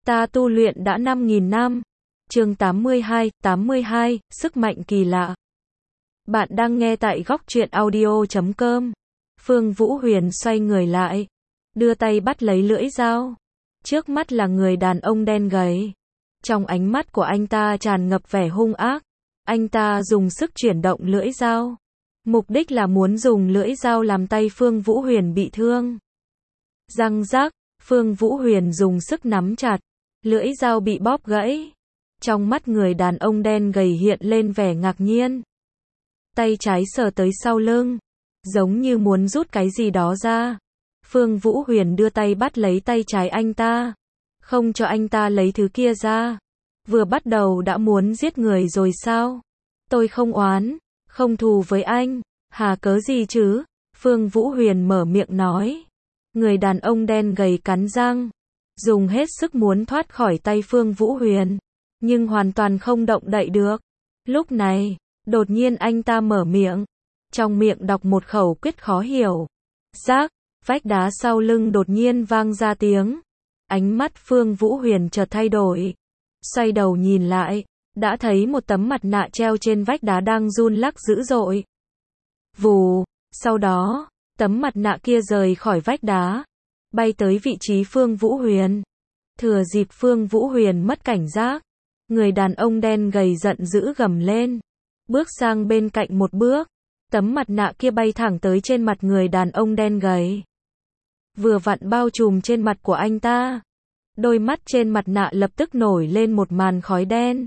Ta tu luyện đã 5.000 năm. Chương 82, sức mạnh kỳ lạ. Bạn đang nghe tại góc truyện audio.com. Phương Vũ Huyền xoay người lại, đưa tay bắt lấy lưỡi dao. Trước mắt là người đàn ông đen gầy. Trong ánh mắt của anh ta tràn ngập vẻ hung ác. Anh ta dùng sức chuyển động lưỡi dao. Mục đích là muốn dùng lưỡi dao làm tay Phương Vũ Huyền bị thương. Răng rác, Phương Vũ Huyền dùng sức nắm chặt. Lưỡi dao bị bóp gãy. Trong mắt người đàn ông đen gầy hiện lên vẻ ngạc nhiên. Tay trái sờ tới sau lưng, giống như muốn rút cái gì đó ra. Phương Vũ Huyền đưa tay bắt lấy tay trái anh ta, không cho anh ta lấy thứ kia ra. Vừa bắt đầu đã muốn giết người rồi sao? Tôi không oán, không thù với anh, hà cớ gì chứ? Phương Vũ Huyền mở miệng nói. Người đàn ông đen gầy cắn răng, dùng hết sức muốn thoát khỏi tay Phương Vũ Huyền, nhưng hoàn toàn không động đậy được. Lúc này, đột nhiên anh ta mở miệng, trong miệng đọc một khẩu quyết khó hiểu. Rác, vách đá sau lưng đột nhiên vang ra tiếng. Ánh mắt Phương Vũ Huyền chợt thay đổi. Xoay đầu nhìn lại, đã thấy một tấm mặt nạ treo trên vách đá đang run lắc dữ dội. Vù, sau đó, tấm mặt nạ kia rời khỏi vách đá, bay tới vị trí Phương Vũ Huyền. Thừa dịp Phương Vũ Huyền mất cảnh giác, người đàn ông đen gầy giận dữ gầm lên, bước sang bên cạnh một bước, tấm mặt nạ kia bay thẳng tới trên mặt người đàn ông đen gầy. Vừa vặn bao trùm trên mặt của anh ta. Đôi mắt trên mặt nạ lập tức nổi lên một màn khói đen.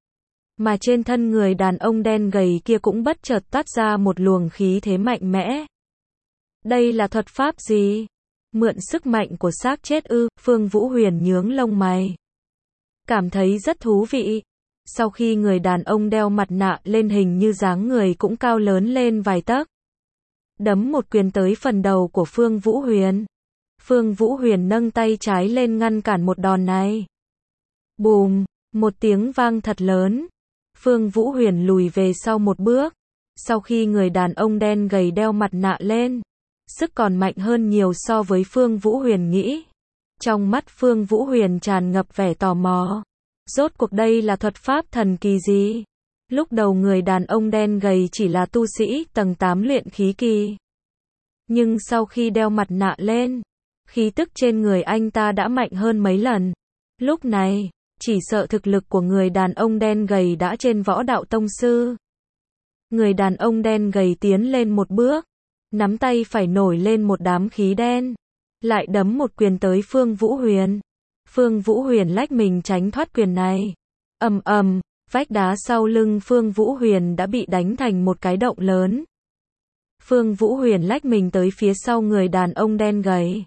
Mà trên thân người đàn ông đen gầy kia cũng bất chợt toát ra một luồng khí thế mạnh mẽ. Đây là thuật pháp gì? Mượn sức mạnh của xác chết ư? Phương Vũ Huyền nhướng lông mày, cảm thấy rất thú vị. Sau khi người đàn ông đeo mặt nạ lên hình như dáng người cũng cao lớn lên vài tấc. Đấm một quyền tới phần đầu của Phương Vũ Huyền. Phương Vũ Huyền nâng tay trái lên ngăn cản một đòn này. Bùm, một tiếng vang thật lớn. Phương Vũ Huyền lùi về sau một bước. Sau khi người đàn ông đen gầy đeo mặt nạ lên, sức còn mạnh hơn nhiều so với Phương Vũ Huyền nghĩ. Trong mắt Phương Vũ Huyền tràn ngập vẻ tò mò. Rốt cuộc đây là thuật pháp thần kỳ gì? Lúc đầu người đàn ông đen gầy chỉ là tu sĩ tầng 8 luyện khí kỳ. Nhưng sau khi đeo mặt nạ lên, khí tức trên người anh ta đã mạnh hơn mấy lần. Lúc này, chỉ sợ thực lực của người đàn ông đen gầy đã trên võ đạo tông sư. Người đàn ông đen gầy tiến lên một bước, nắm tay phải nổi lên một đám khí đen, lại đấm một quyền tới Phương Vũ Huyền. Phương Vũ Huyền lách mình tránh thoát quyền này. Ầm ầm, vách đá sau lưng Phương Vũ Huyền đã bị đánh thành một cái động lớn. Phương Vũ Huyền lách mình tới phía sau người đàn ông đen gầy,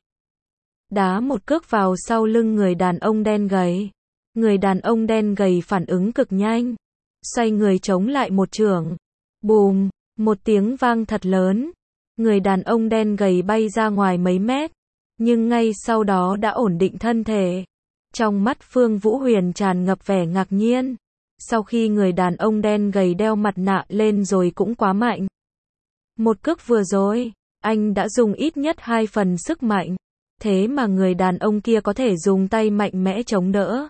đá một cước vào sau lưng người đàn ông đen gầy. Người đàn ông đen gầy phản ứng cực nhanh, xoay người chống lại một chưởng. Bùm, một tiếng vang thật lớn. Người đàn ông đen gầy bay ra ngoài mấy mét, nhưng ngay sau đó đã ổn định thân thể. Trong mắt Phương Vũ Huyền tràn ngập vẻ ngạc nhiên. Sau khi người đàn ông đen gầy đeo mặt nạ lên rồi cũng quá mạnh. Một cước vừa rồi, anh đã dùng ít nhất 2 phần sức mạnh. Thế mà người đàn ông kia có thể dùng tay mạnh mẽ chống đỡ,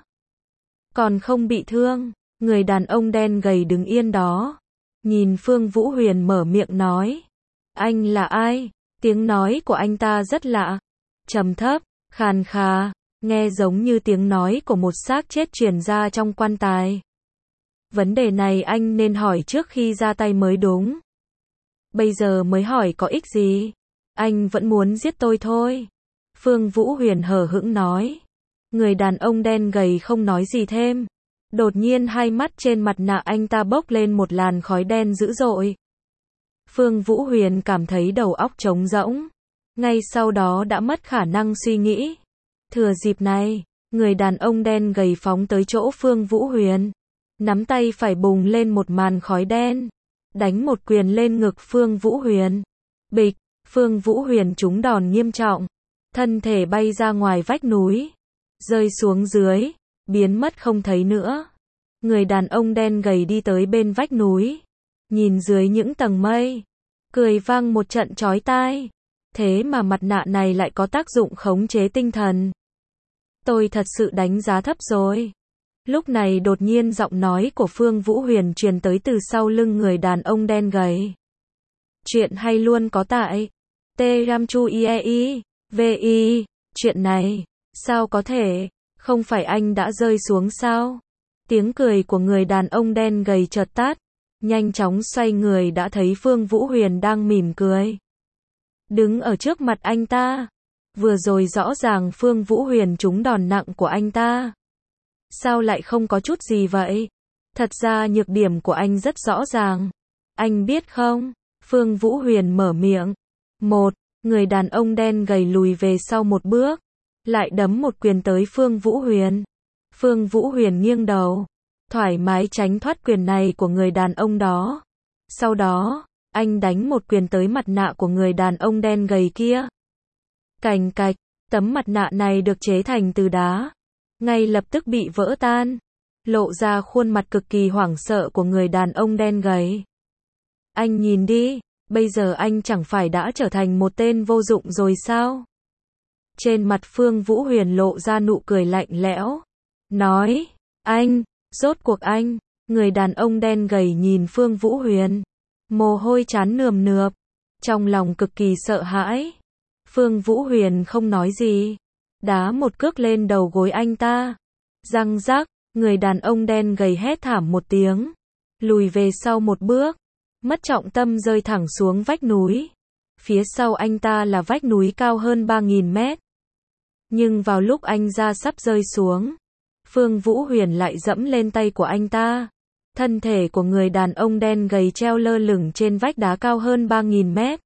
còn không bị thương. Người đàn ông đen gầy đứng yên đó, nhìn Phương Vũ Huyền mở miệng nói. Anh là ai? Tiếng nói của anh ta rất lạ, trầm thấp, khàn khà, nghe giống như tiếng nói của một xác chết truyền ra trong quan tài. Vấn đề này anh nên hỏi trước khi ra tay mới đúng. Bây giờ mới hỏi có ích gì? Anh vẫn muốn giết tôi thôi. Phương Vũ Huyền hờ hững nói. Người đàn ông đen gầy không nói gì thêm. Đột nhiên hai mắt trên mặt nạ anh ta bốc lên một làn khói đen dữ dội. Phương Vũ Huyền cảm thấy đầu óc trống rỗng. Ngay sau đó đã mất khả năng suy nghĩ. Thừa dịp này, người đàn ông đen gầy phóng tới chỗ Phương Vũ Huyền. Nắm tay phải bùng lên một màn khói đen, đánh một quyền lên ngực Phương Vũ Huyền. Bịch, Phương Vũ Huyền trúng đòn nghiêm trọng, thân thể bay ra ngoài vách núi, rơi xuống dưới, biến mất không thấy nữa. Người đàn ông đen gầy đi tới bên vách núi, nhìn dưới những tầng mây, cười vang một trận chói tai. Thế mà mặt nạ này lại có tác dụng khống chế tinh thần. Tôi thật sự đánh giá thấp rồi. Lúc này đột nhiên giọng nói của Phương Vũ Huyền truyền tới từ sau lưng người đàn ông đen gầy. Chuyện hay luôn có tại T-Ram-Chu-I-E-I, V-I, chuyện này, sao có thể, không phải anh đã rơi xuống sao? Tiếng cười của người đàn ông đen gầy chợt tắt, nhanh chóng xoay người đã thấy Phương Vũ Huyền đang mỉm cười. Đứng ở trước mặt anh ta. Vừa rồi rõ ràng Phương Vũ Huyền trúng đòn nặng của anh ta. Sao lại không có chút gì vậy? Thật ra nhược điểm của anh rất rõ ràng. Anh biết không? Phương Vũ Huyền mở miệng. Người đàn ông đen gầy lùi về sau một bước, lại đấm một quyền tới Phương Vũ Huyền. Phương Vũ Huyền nghiêng đầu, thoải mái tránh thoát quyền này của người đàn ông đó. Sau đó, anh đánh một quyền tới mặt nạ của người đàn ông đen gầy kia. Cành cạch, tấm mặt nạ này được chế thành từ đá, ngay lập tức bị vỡ tan, lộ ra khuôn mặt cực kỳ hoảng sợ của người đàn ông đen gầy. Anh nhìn đi, bây giờ anh chẳng phải đã trở thành một tên vô dụng rồi sao? Trên mặt Phương Vũ Huyền lộ ra nụ cười lạnh lẽo, nói, rốt cuộc anh, người đàn ông đen gầy nhìn Phương Vũ Huyền, mồ hôi trán nườm nượp, trong lòng cực kỳ sợ hãi. Phương Vũ Huyền không nói gì, đá một cước lên đầu gối anh ta. Răng rắc, người đàn ông đen gầy hét thảm một tiếng, lùi về sau một bước, mất trọng tâm rơi thẳng xuống vách núi. Phía sau anh ta là vách núi cao hơn 3.000 mét. Nhưng vào lúc anh ra sắp rơi xuống, Phương Vũ Huyền lại dẫm lên tay của anh ta. Thân thể của người đàn ông đen gầy treo lơ lửng trên vách đá cao hơn 3.000 mét.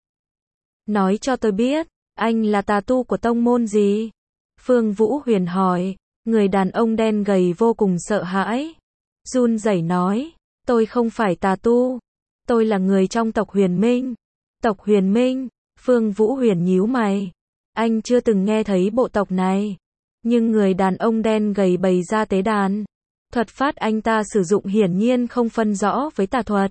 Nói cho tôi biết, anh là tà tu của tông môn gì? Phương Vũ Huyền hỏi. Người đàn ông đen gầy vô cùng sợ hãi, run rẩy nói, tôi không phải tà tu, tôi là người trong tộc Huyền Minh. Tộc Huyền Minh? Phương Vũ Huyền nhíu mày, anh chưa từng nghe thấy bộ tộc này. Nhưng người đàn ông đen gầy bày ra tế đàn, thuật pháp anh ta sử dụng hiển nhiên không phân rõ với tà thuật.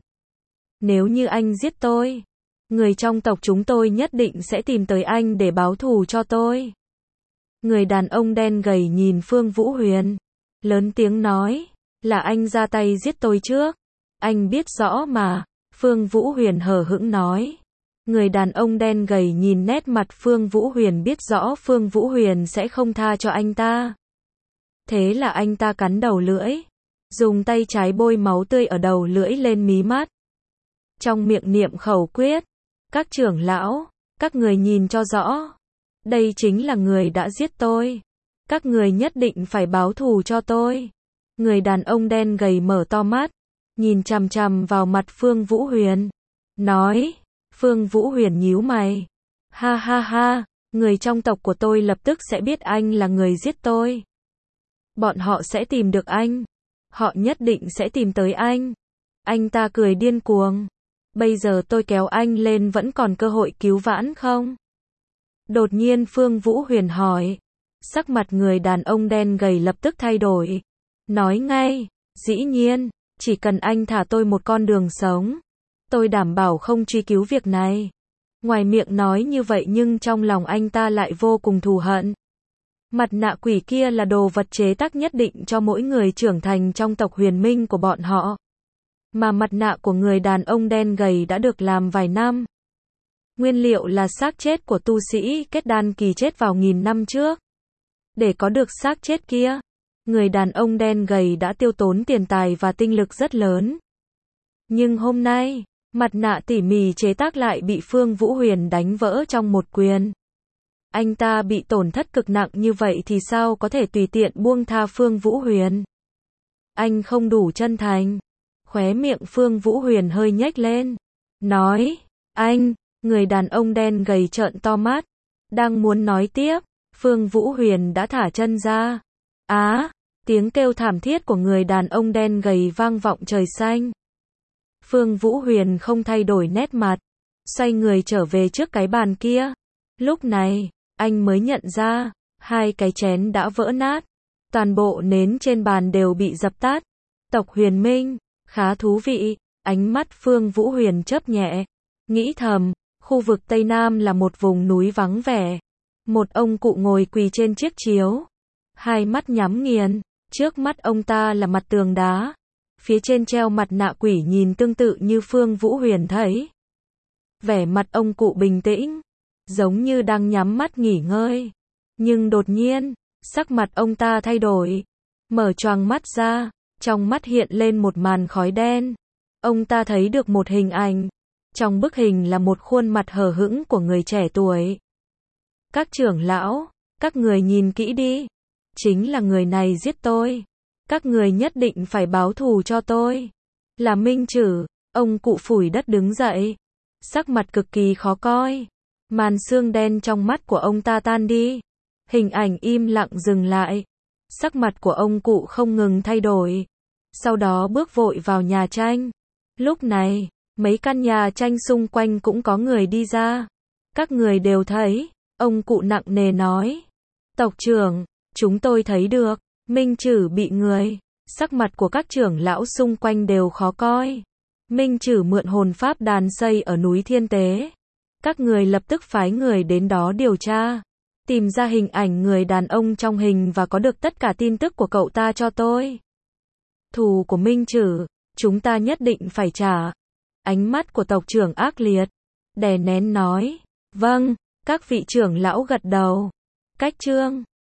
Nếu như anh giết tôi, người trong tộc chúng tôi nhất định sẽ tìm tới anh để báo thù cho tôi. Người đàn ông đen gầy nhìn Phương Vũ Huyền, lớn tiếng nói, là anh ra tay giết tôi trước. Anh biết rõ mà. Phương Vũ Huyền hờ hững nói. Người đàn ông đen gầy nhìn nét mặt Phương Vũ Huyền biết rõ Phương Vũ Huyền sẽ không tha cho anh ta. Thế là anh ta cắn đầu lưỡi, dùng tay trái bôi máu tươi ở đầu lưỡi lên mí mắt. Trong miệng niệm khẩu quyết, các trưởng lão, các người nhìn cho rõ. Đây chính là người đã giết tôi. Các người nhất định phải báo thù cho tôi. Người đàn ông đen gầy mở to mắt, nhìn chằm chằm vào mặt Phương Vũ Huyền, nói. Phương Vũ Huyền nhíu mày. Ha ha ha, người trong tộc của tôi lập tức sẽ biết anh là người giết tôi. Bọn họ sẽ tìm được anh. Họ nhất định sẽ tìm tới anh. Anh ta cười điên cuồng. Bây giờ tôi kéo anh lên vẫn còn cơ hội cứu vãn không? Đột nhiên Phương Vũ Huyền hỏi. Sắc mặt người đàn ông đen gầy lập tức thay đổi. Nói ngay, dĩ nhiên, chỉ cần anh thả tôi một con đường sống, tôi đảm bảo không truy cứu việc này. Ngoài miệng nói như vậy nhưng trong lòng anh ta lại vô cùng thù hận. Mặt nạ quỷ kia là đồ vật chế tác nhất định cho mỗi người trưởng thành trong tộc Huyền Minh của bọn họ. Mà mặt nạ của người đàn ông đen gầy đã được làm vài năm. Nguyên liệu là xác chết của tu sĩ kết đan kỳ chết vào 1000 năm trước. Để có được xác chết kia, người đàn ông đen gầy đã tiêu tốn tiền tài và tinh lực rất lớn. Nhưng hôm nay, mặt nạ tỉ mỉ chế tác lại bị Phương Vũ Huyền đánh vỡ trong một quyền. Anh ta bị tổn thất cực nặng như vậy thì sao có thể tùy tiện buông tha Phương Vũ Huyền? Anh không đủ chân thành. Khóe miệng Phương Vũ Huyền hơi nhếch lên. Nói, người đàn ông đen gầy trợn to mắt. Đang muốn nói tiếp, Phương Vũ Huyền đã thả chân ra. Tiếng kêu thảm thiết của người đàn ông đen gầy vang vọng trời xanh. Phương Vũ Huyền không thay đổi nét mặt, xoay người trở về trước cái bàn kia. Lúc này, anh mới nhận ra, hai cái chén đã vỡ nát. Toàn bộ nến trên bàn đều bị dập tắt. Tộc Huyền Minh, khá thú vị. Ánh mắt Phương Vũ Huyền chớp nhẹ, nghĩ thầm, khu vực Tây Nam là một vùng núi vắng vẻ. Một ông cụ ngồi quỳ trên chiếc chiếu, hai mắt nhắm nghiền, trước mắt ông ta là mặt tường đá. Phía trên treo mặt nạ quỷ nhìn tương tự như Phương Vũ Huyền thấy. Vẻ mặt ông cụ bình tĩnh, giống như đang nhắm mắt nghỉ ngơi. Nhưng đột nhiên, sắc mặt ông ta thay đổi. Mở choàng mắt ra, trong mắt hiện lên một màn khói đen. Ông ta thấy được một hình ảnh. Trong bức hình là một khuôn mặt hờ hững của người trẻ tuổi. Các trưởng lão, các người nhìn kỹ đi. Chính là người này giết tôi. Các người nhất định phải báo thù cho tôi. Là Minh Trử. Ông cụ phủi đất đứng dậy. Sắc mặt cực kỳ khó coi. Màn sương đen trong mắt của ông ta tan đi. Hình ảnh im lặng dừng lại. Sắc mặt của ông cụ không ngừng thay đổi. Sau đó bước vội vào nhà tranh. Lúc này, mấy căn nhà tranh xung quanh cũng có người đi ra. Các người đều thấy. Ông cụ nặng nề nói. Tộc trưởng, chúng tôi thấy được. Minh Trử bị người. Sắc mặt của các trưởng lão xung quanh đều khó coi. Minh Trử mượn hồn pháp đàn xây ở núi Thiên Tế. Các người lập tức phái người đến đó điều tra. Tìm ra hình ảnh người đàn ông trong hình và có được tất cả tin tức của cậu ta cho tôi. Thù của Minh Trử, chúng ta nhất định phải trả. Ánh mắt của tộc trưởng ác liệt. Đè nén nói. Vâng, các vị trưởng lão gật đầu. Cách chương